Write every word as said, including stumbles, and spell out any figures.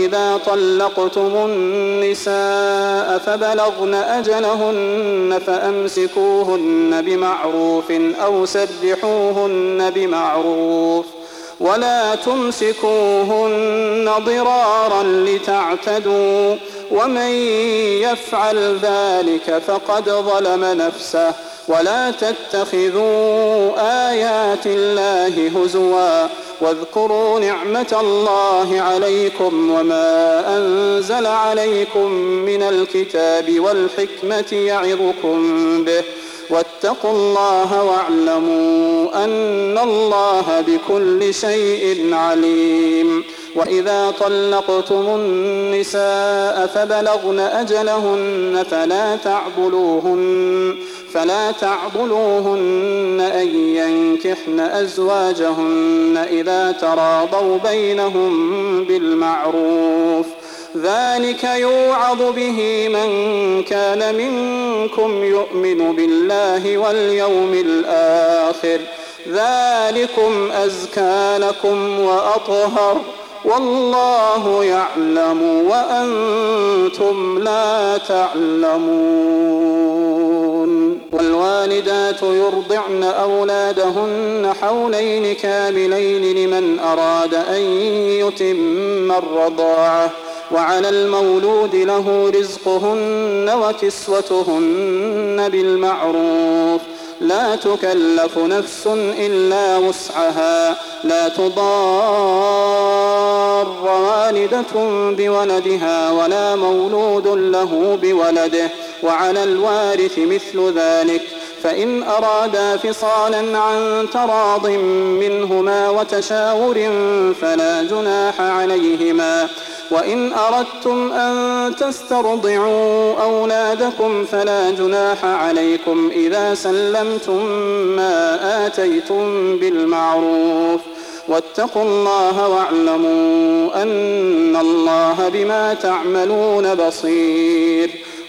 وإذا طلقتم النساء فبلغن أجلهن فأمسكوهن بمعروف أو سرحوهن بمعروف ولا تمسكوهن ضرارا لتعتدوا ومن يفعل ذلك فقد ظلم نفسه ولا تتخذوا آيات الله هزوا واذكروا نعمة الله عليكم وما أنزل عليكم من الكتاب والحكمة يعظكم به واتقوا الله واعلموا أن الله بكل شيء عليم. وإذا طلقتم النساء فبلغن أجلهن فلا تعضلوهن فلا تعضلوهن أن ينكحن أزواجهن إذا تراضوا بينهم بالمعروف ذلك يوعظ به من كان منكم يؤمن بالله واليوم الآخر ذلكم أزكى لكم وأطهر والله يعلم وأنتم لا تعلمون. والوالدات يرضعن أولادهن حولين كاملين لمن أراد أن يتم الرضاعة وعلى المولود له رزقهن وكسوتهن بالمعروف لا تكلف نفس إلا وسعها لا تضار والدة بولدها ولا مولود له بولده وعلى الوارث مثل ذلك فإن أرادا فصالا عن تراض منهما وتشاور فلا جناح عليهما وإن أردتم أن تسترضعوا أولادكم فلا جناح عليكم إذا سلمتم ما آتيتم بالمعروف واتقوا الله واعلموا أن الله بما تعملون بصير.